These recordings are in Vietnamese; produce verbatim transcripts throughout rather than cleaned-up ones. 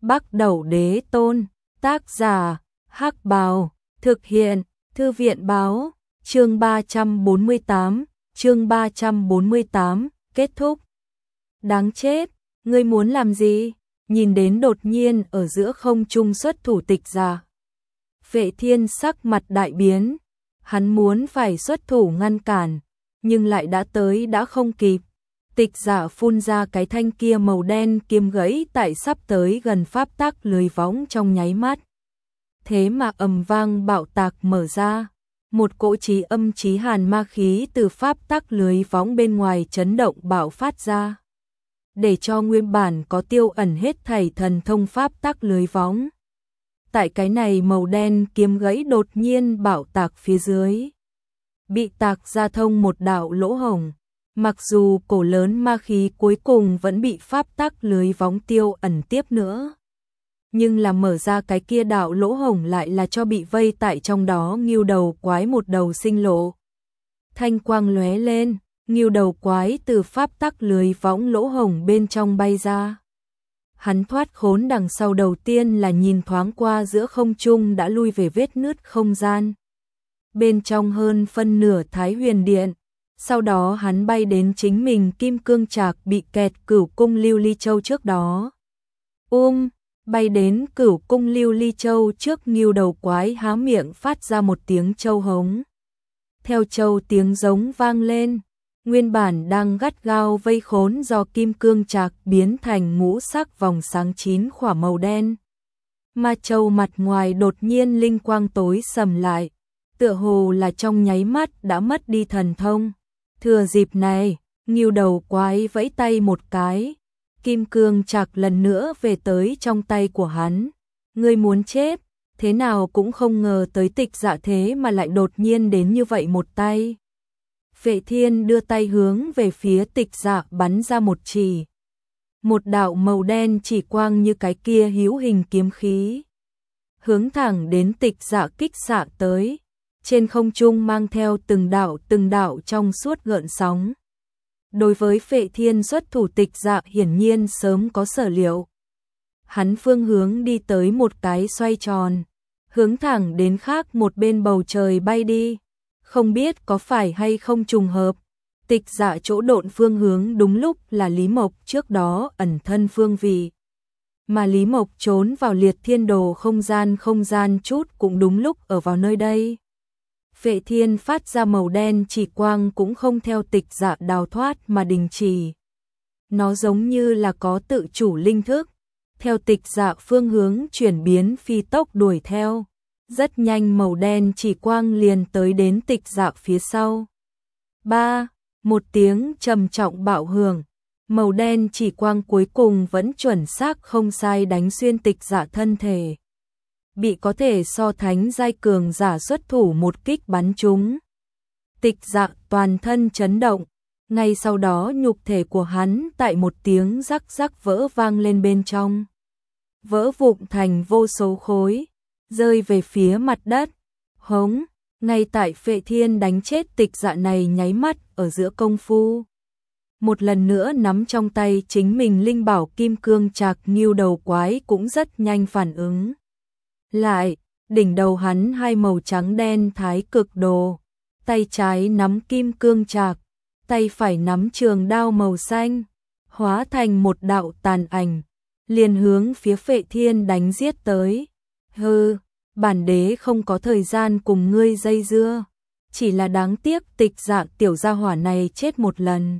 Bắc Đẩu Đế Tôn, tác giả, Hắc Bào, thực hiện, Thư viện báo, chương ba trăm bốn mươi tám, chương ba trăm bốn mươi tám, kết thúc. Đáng chết, ngươi muốn làm gì? Nhìn đến đột nhiên ở giữa không trung xuất thủ Tịch Dạ. Vệ Thiên sắc mặt đại biến, hắn muốn phải xuất thủ ngăn cản, nhưng lại đã tới đã không kịp. Tịch Dạ phun ra cái thanh kia màu đen kiếm gãy tại sắp tới gần pháp tắc lưới võng trong nháy mắt. Thế mà ầm vang bạo tạc mở ra, một cỗ chí âm chí hàn ma khí từ pháp tắc lưới võng bên ngoài chấn động bạo phát ra, để cho nguyên bản có tiêu ẩn hết thảy thần thông pháp tắc lưới võng. Tại cái này màu đen kiếm gãy đột nhiên bạo tạc phía dưới, bị tạc ra thông một đạo lỗ hổng. Mặc dù cổ lớn ma khí cuối cùng vẫn bị pháp tắc lưới võng tiêu ẩn tiếp nữa, nhưng là mở ra cái kia đạo lỗ hổng lại là cho bị vây tại trong đó ngưu đầu quái một đầu sinh lộ. Thanh quang lóe lên, ngưu đầu quái từ pháp tắc lưới võng lỗ hổng bên trong bay ra. Hắn thoát khốn đằng sau đầu tiên là nhìn thoáng qua giữa không trung đã lui về vết nứt không gian. Bên trong hơn phân nửa Thái Huyền Điện. Sau đó hắn bay đến chính mình kim cương trạc bị kẹt Cửu Cung Lưu Ly Châu trước đó. Um, bay đến Cửu Cung Lưu Ly Châu trước ngưu đầu quái há miệng phát ra một tiếng châu hống. Theo châu tiếng giống vang lên, nguyên bản đang gắt gao vây khốn do kim cương trạc biến thành ngũ sắc vòng sáng chín khỏa màu đen. Ma châu mặt ngoài đột nhiên linh quang tối sầm lại, tựa hồ là trong nháy mắt đã mất đi thần thông. Thừa dịp này, ngưu đầu quái vẫy tay một cái, kim cương trạc lần nữa về tới trong tay của hắn. Ngươi muốn chết, thế nào cũng không ngờ tới Tịch Dạ thế mà lại đột nhiên đến như vậy một tay. Vệ Thiên đưa tay hướng về phía Tịch Dạ bắn ra một chỉ. Một đạo màu đen chỉ quang như cái kia hữu hình kiếm khí, hướng thẳng đến Tịch Dạ kích xạ tới. Trên không trung mang theo từng đạo từng đạo trong suốt gợn sóng. Đối với Vệ Thiên xuất thủ Tịch Dạ hiển nhiên sớm có sở liệu. Hắn phương hướng đi tới một cái xoay tròn, hướng thẳng đến khác một bên bầu trời bay đi. Không biết có phải hay không trùng hợp, Tịch Dạ chỗ độn phương hướng đúng lúc là Lý Mộc trước đó ẩn thân phương vị. Mà Lý Mộc trốn vào liệt thiên đồ không gian không gian chút cũng đúng lúc ở vào nơi đây. Vệ Thiên phát ra màu đen chỉ quang cũng không theo Tịch Dạ đào thoát mà đình chỉ. Nó giống như là có tự chủ linh thức, theo Tịch Dạ phương hướng chuyển biến phi tốc đuổi theo. Rất nhanh màu đen chỉ quang liền tới đến Tịch Dạ phía sau. Ba, một tiếng trầm trọng bạo hưởng, màu đen chỉ quang cuối cùng vẫn chuẩn xác không sai đánh xuyên Tịch Dạ thân thể. Bị có thể so thánh giai cường giả xuất thủ một kích bắn trúng. Tịch Dạ toàn thân chấn động, ngay sau đó nhục thể của hắn tại một tiếng rắc rắc vỡ vang lên bên trong. Vỡ vụn thành vô số khối, rơi về phía mặt đất. Hống, ngay tại Vệ Thiên đánh chết Tịch Dạ này nháy mắt ở giữa công phu. Một lần nữa nắm trong tay chính mình linh bảo kim cương trạc ngưu đầu quái cũng rất nhanh phản ứng. Lại, đỉnh đầu hắn hai màu trắng đen thái cực đồ, tay trái nắm kim cương trạc, tay phải nắm trường đao màu xanh, hóa thành một đạo tàn ảnh, liền hướng phía Vệ Thiên đánh giết tới. Hừ, bản đế không có thời gian cùng ngươi dây dưa, chỉ là đáng tiếc Tịch Dạ tiểu gia hỏa này chết một lần.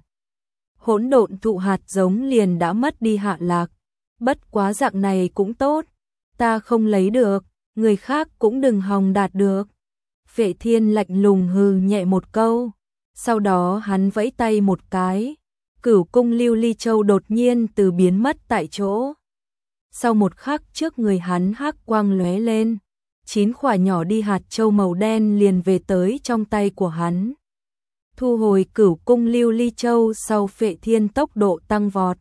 Hỗn độn thụ hạt giống liền đã mất đi hạ lạc, bất quá dạng này cũng tốt. Ta không lấy được, người khác cũng đừng hòng đạt được. Vệ Thiên lạnh lùng hừ nhẹ một câu, sau đó hắn vẫy tay một cái, Cửu Cung Lưu Ly Châu đột nhiên từ biến mất tại chỗ. Sau một khắc trước người hắn hắc quang lóe lên, chín quả nhỏ đi hạt châu màu đen liền về tới trong tay của hắn. Thu hồi Cửu Cung Lưu Ly Châu sau, Vệ Thiên tốc độ tăng vọt,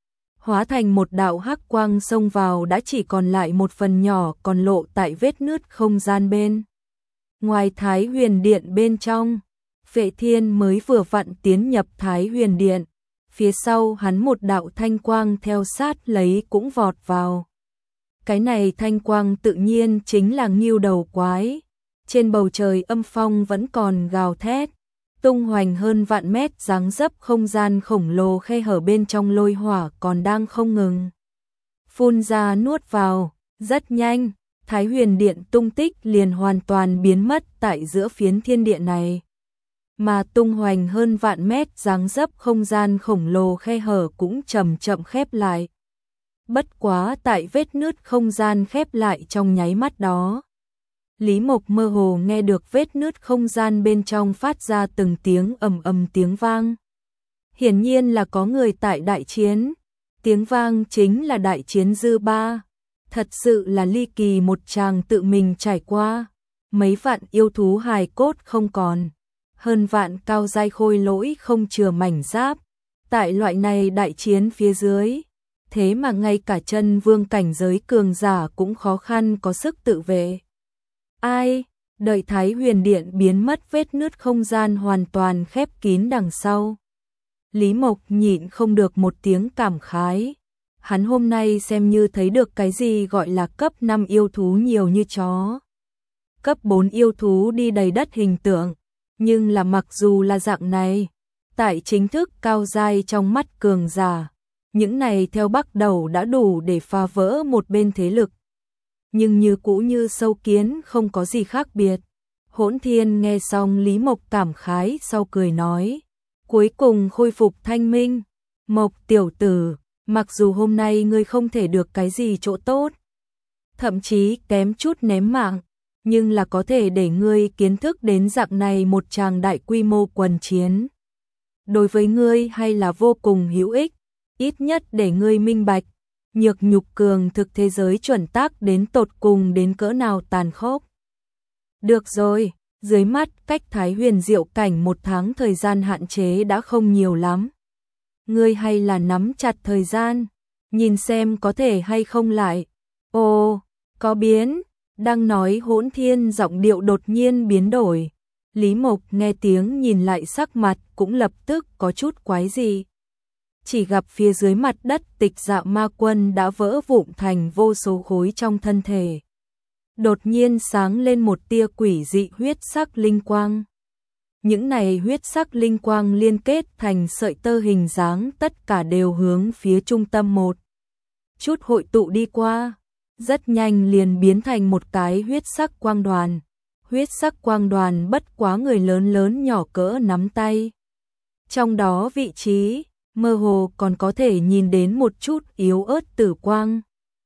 hóa thành một đạo hắc quang xông vào đã chỉ còn lại một phần nhỏ còn lộ tại vết nứt không gian bên ngoài Thái Huyền Điện bên trong. Vệ Thiên mới vừa vặn tiến nhập Thái Huyền Điện, phía sau hắn một đạo thanh quang theo sát lấy cũng vọt vào. Cái này thanh quang tự nhiên chính là ngưu đầu quái. Trên bầu trời âm phong vẫn còn gào thét, tung hoành hơn vạn mét dáng dấp không gian khổng lồ khe hở bên trong lôi hỏa còn đang không ngừng phun ra nuốt vào. Rất nhanh, Thái Huyền Điện tung tích liền hoàn toàn biến mất tại giữa phiến thiên địa này. Mà tung hoành hơn vạn mét dáng dấp không gian khổng lồ khe hở cũng chậm chậm khép lại. Bất quá tại vết nứt không gian khép lại trong nháy mắt đó, Lý Mộc mơ hồ nghe được vết nứt không gian bên trong phát ra từng tiếng ầm ầm tiếng vang. Hiển nhiên là có người tại đại chiến. Tiếng vang chính là đại chiến dư ba. Thật sự là ly kỳ một chàng tự mình trải qua. Mấy vạn yêu thú hài cốt không còn, hơn vạn cao giai khôi lỗi không chừa mảnh giáp. Tại loại này đại chiến phía dưới, thế mà ngay cả chân vương cảnh giới cường giả cũng khó khăn có sức tự vệ. Ai, đợi Thái Huyền Điện biến mất vết nứt không gian hoàn toàn khép kín đằng sau. Lý Mộc nhịn không được một tiếng cảm khái. Hắn hôm nay xem như thấy được cái gì gọi là cấp năm yêu thú nhiều như chó. Cấp bốn yêu thú đi đầy đất hình tượng. Nhưng là mặc dù là dạng này, tại chính thức cao giai trong mắt cường giả, những này theo bắt đầu đã đủ để phá vỡ một bên thế lực. Nhưng như cũ như sâu kiến không có gì khác biệt. Hỗn Thiên nghe xong Lý Mộc cảm khái sau cười nói, cuối cùng khôi phục thanh minh. Mộc tiểu tử, mặc dù hôm nay ngươi không thể được cái gì chỗ tốt, thậm chí kém chút ném mạng, nhưng là có thể để ngươi kiến thức đến dạng này một tràng đại quy mô quần chiến. Đối với ngươi hay là vô cùng hữu ích, ít nhất để ngươi minh bạch, nhược nhục cường thực thế giới chuẩn tắc đến tột cùng đến cỡ nào tàn khốc. Được rồi, dưới mắt cách Thái Huyền Diệu cảnh một tháng thời gian hạn chế đã không nhiều lắm. Ngươi hay là nắm chặt thời gian, nhìn xem có thể hay không lại. Ồ, có biến. Đang nói Hỗn Thiên giọng điệu đột nhiên biến đổi. Lý Mộc nghe tiếng nhìn lại sắc mặt cũng lập tức có chút quái dị. Chỉ gặp phía dưới mặt đất Tịch Dạ Ma Quân đã vỡ vụn thành vô số khối trong thân thể. Đột nhiên sáng lên một tia quỷ dị huyết sắc linh quang. Những này huyết sắc linh quang liên kết thành sợi tơ hình dáng, tất cả đều hướng phía trung tâm một chút hội tụ đi qua. Rất nhanh liền biến thành một cái huyết sắc quang đoàn. Huyết sắc quang đoàn bất quá người lớn lớn nhỏ cỡ nắm tay. Trong đó vị trí, mơ hồ còn có thể nhìn đến một chút yếu ớt tử quang.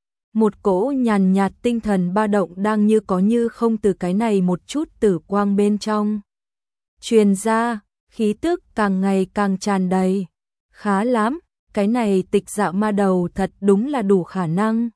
Một cỗ nhàn nhạt tinh thần ba động đang như có như không từ cái này một chút tử quang bên trong truyền ra, khí tức càng ngày càng tràn đầy. Khá lắm, cái này Tịch Dạ Ma đầu thật đúng là đủ khả năng.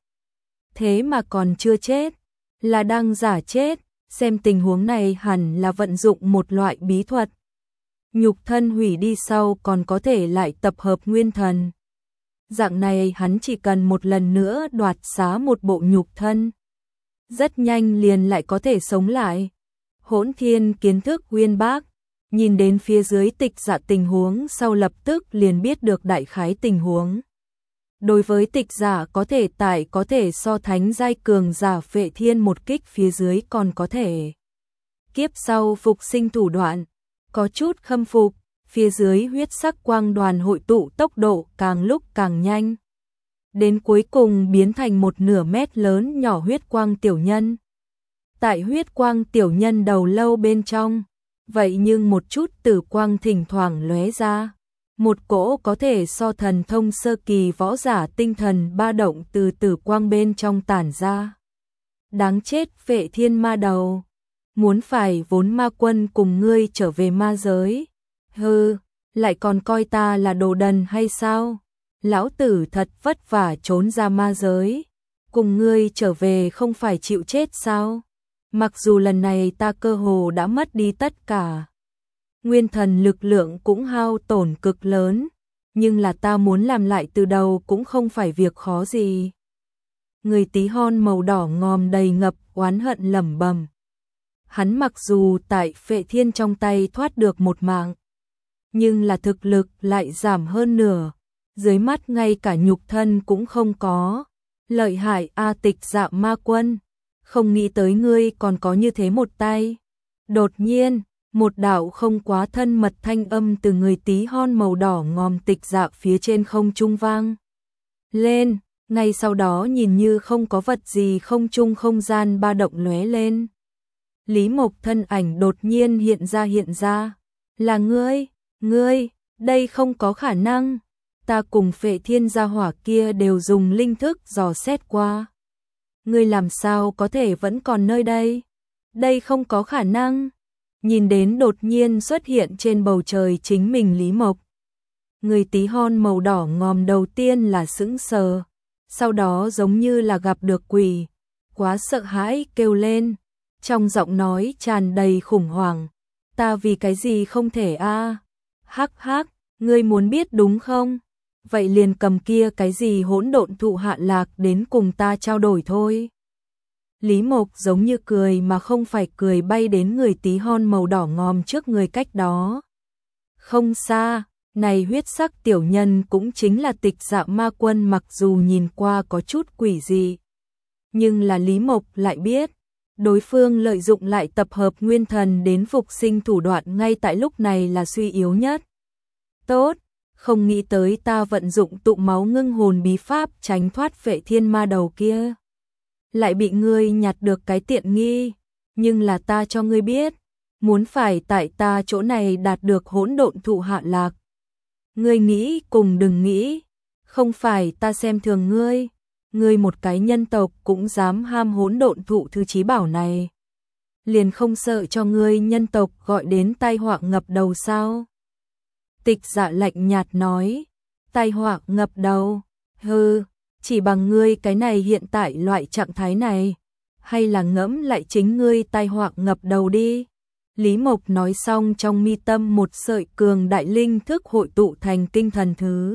Thế mà còn chưa chết, là đang giả chết, xem tình huống này hẳn là vận dụng một loại bí thuật. Nhục thân hủy đi sau còn có thể lại tập hợp nguyên thần. Dạng này hắn chỉ cần một lần nữa đoạt xá một bộ nhục thân, rất nhanh liền lại có thể sống lại. Hỗn Thiên kiến thức uyên bác, nhìn đến phía dưới Tịch Dạ tình huống sau lập tức liền biết được đại khái tình huống. Đối với Tịch Dạ có thể tại có thể so thánh giai cường giả Phệ Thiên một kích phía dưới còn có thể kiếp sau phục sinh thủ đoạn, có chút khâm phục. Phía dưới huyết sắc quang đoàn hội tụ tốc độ càng lúc càng nhanh, đến cuối cùng biến thành một nửa mét lớn nhỏ huyết quang tiểu nhân. Tại huyết quang tiểu nhân đầu lâu bên trong, vậy nhưng một chút tử quang thỉnh thoảng lóe ra. Một cỗ có thể so thần thông sơ kỳ võ giả tinh thần ba động từ tử quang bên trong tản ra. Đáng chết Phệ Thiên ma đầu, muốn phải vốn ma quân cùng ngươi trở về ma giới. Hừ, lại còn coi ta là đồ đần hay sao? Lão tử thật vất vả trốn ra ma giới, cùng ngươi trở về không phải chịu chết sao? Mặc dù lần này ta cơ hồ đã mất đi tất cả, nguyên thần lực lượng cũng hao tổn cực lớn, nhưng là ta muốn làm lại từ đầu cũng không phải việc khó gì. Người tí hon màu đỏ ngòm đầy ngập oán hận lẩm bẩm. Hắn mặc dù tại Phệ Thiên trong tay thoát được một mạng, nhưng là thực lực lại giảm hơn nửa, dưới mắt ngay cả nhục thân cũng không có, Lợi hại a Tịch Dạ ma quân, không nghĩ tới ngươi còn có như thế một tay. Đột nhiên, một đạo không quá thân mật thanh âm từ người tí hon màu đỏ ngòm Tịch Dạ phía trên không trung vang lên, ngay sau đó nhìn như không có vật gì không trung không gian ba động lóe lên. Lý Mộc thân ảnh đột nhiên hiện ra hiện ra, là ngươi, ngươi, đây không có khả năng, ta cùng Phệ Thiên gia hỏa kia đều dùng linh thức dò xét qua. Ngươi làm sao có thể vẫn còn nơi đây? Đây không có khả năng. Nhìn đến đột nhiên xuất hiện trên bầu trời chính mình Lý Mộc. Người tí hon màu đỏ ngòm đầu tiên là sững sờ, sau đó giống như là gặp được quỷ, quá sợ hãi kêu lên, trong giọng nói tràn đầy khủng hoảng, ta vì cái gì không thể a? Hắc hắc, ngươi muốn biết đúng không? Vậy liền cầm kia cái gì hỗn độn thụ hạ lạc đến cùng ta trao đổi thôi. Lý Mộc giống như cười mà không phải cười bay đến người tí hon màu đỏ ngòm trước người cách đó. Không xa, này huyết sắc tiểu nhân cũng chính là Tịch Dạ ma quân, mặc dù nhìn qua có chút quỷ dị. Nhưng là Lý Mộc lại biết, đối phương lợi dụng lại tập hợp nguyên thần đến phục sinh thủ đoạn ngay tại lúc này là suy yếu nhất. Tốt, không nghĩ tới ta vận dụng tụ máu ngưng hồn bí pháp tránh thoát Phệ Thiên ma đầu kia. Lại bị ngươi nhặt được cái tiện nghi, nhưng là ta cho ngươi biết, muốn phải tại ta chỗ này đạt được hỗn độn thụ hạ lạc. Ngươi nghĩ cùng đừng nghĩ, không phải ta xem thường ngươi, ngươi một cái nhân tộc cũng dám ham hỗn độn thụ thứ chí bảo này. Liền không sợ cho ngươi nhân tộc gọi đến tai họa ngập đầu sao? Tịch Dạ lạnh nhạt nói, tai họa ngập đầu, hừ, chỉ bằng ngươi cái này hiện tại loại trạng thái này, hay là ngẫm lại chính ngươi tai họa ngập đầu đi. Lý Mộc nói xong trong mi tâm một sợi cường đại linh thức hội tụ thành kinh thần thứ.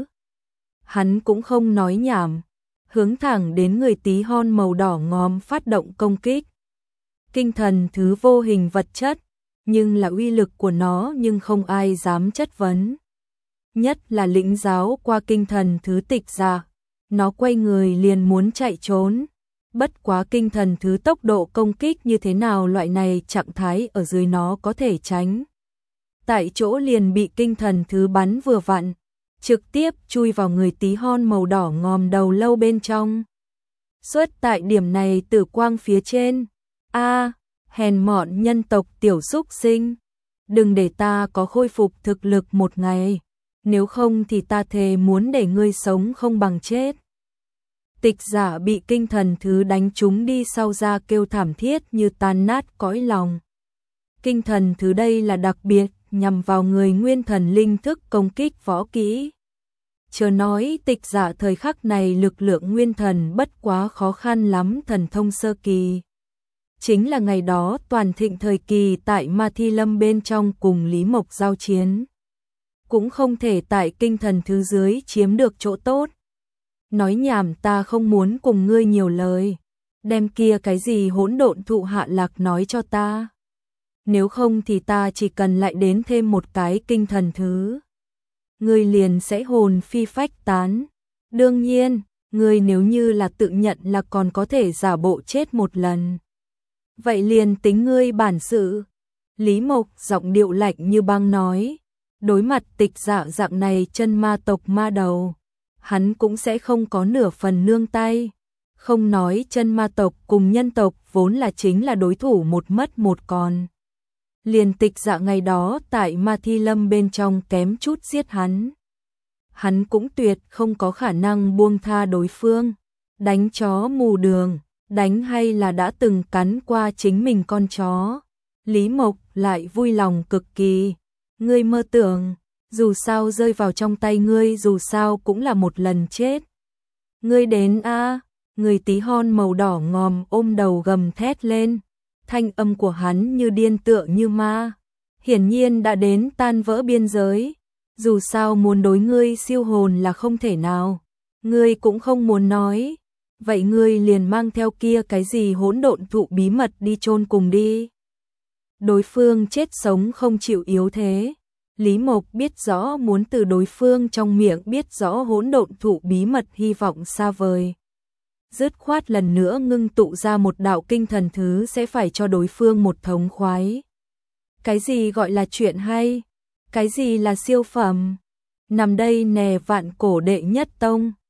Hắn cũng không nói nhảm, hướng thẳng đến người tí hon màu đỏ ngòm phát động công kích. Kinh thần thứ vô hình vật chất, nhưng là uy lực của nó nhưng không ai dám chất vấn. Nhất là lĩnh giáo qua kinh thần thứ Tịch Dạ, nó quay người liền muốn chạy trốn. Bất quá kinh thần thứ tốc độ công kích như thế nào loại này trạng thái ở dưới nó có thể tránh. Tại chỗ liền bị kinh thần thứ bắn vừa vặn, trực tiếp chui vào người tí hon màu đỏ ngòm đầu lâu bên trong. Xuất tại điểm này tử quang phía trên. A, hèn mọn nhân tộc tiểu xúc sinh. Đừng để ta có khôi phục thực lực một ngày. Nếu không thì ta thề muốn để ngươi sống không bằng chết. Tịch Dạ bị kinh thần thứ đánh trúng đi sau ra kêu thảm thiết như tan nát cõi lòng. Kinh thần thứ đây là đặc biệt, nhằm vào người nguyên thần linh thức công kích võ kỹ. Chớ nói Tịch Dạ thời khắc này lực lượng nguyên thần bất quá khó khăn lắm thần thông sơ kỳ. Chính là ngày đó toàn thịnh thời kỳ tại Ma Thi Lâm bên trong cùng Lý Mộc giao chiến. Cũng không thể tại kinh thần thứ dưới chiếm được chỗ tốt. Nói nhảm, ta không muốn cùng ngươi nhiều lời. Đem kia cái gì hỗn độn thụ hạ lạc nói cho ta. Nếu không thì ta chỉ cần lại đến thêm một cái kinh thần thứ. Ngươi liền sẽ hồn phi phách tán. Đương nhiên, ngươi nếu như là tự nhận là còn có thể giả bộ chết một lần. Vậy liền tính ngươi bản sự. Lý Mộc giọng điệu lạnh như băng nói. Đối mặt Tịch Dạ dạng này chân ma tộc ma đầu, hắn cũng sẽ không có nửa phần nương tay. Không nói chân ma tộc cùng nhân tộc vốn là chính là đối thủ một mất một còn. Liền Tịch Dạ ngày đó tại Ma Thi Lâm bên trong kém chút giết hắn. Hắn cũng tuyệt không có khả năng buông tha đối phương. Đánh chó mù đường, đánh hay là đã từng cắn qua chính mình con chó. Lý Mộc lại vui lòng cực kỳ. Ngươi mơ tưởng, dù sao rơi vào trong tay ngươi dù sao cũng là một lần chết. Ngươi đến a, à, người tí hon màu đỏ ngòm ôm đầu gầm thét lên. Thanh âm của hắn như điên tựa như ma. Hiển nhiên đã đến tan vỡ biên giới. Dù sao muốn đối ngươi siêu hồn là không thể nào. Ngươi cũng không muốn nói. Vậy ngươi liền mang theo kia cái gì hỗn độn thụ bí mật đi chôn cùng đi. Đối phương chết sống không chịu yếu thế. Lý Mộc biết rõ muốn từ đối phương trong miệng biết rõ hỗn độn thụ bí mật hy vọng xa vời. dứt khoát lần nữa ngưng tụ ra một đạo kinh thần thứ sẽ phải cho đối phương một thống khoái. Cái gì gọi là chuyện hay? Cái gì là siêu phẩm? Nằm đây nè vạn cổ đệ nhất tông.